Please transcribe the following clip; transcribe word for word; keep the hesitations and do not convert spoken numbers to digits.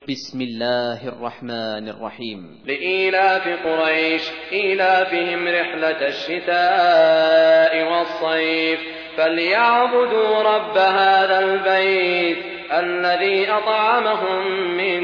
بسم الله الرحمن الرحيم. لإيلاف قريش إيلافهم رحلة الشتاء والصيف فليعبدوا رب هذا البيت الذي أطعمهم من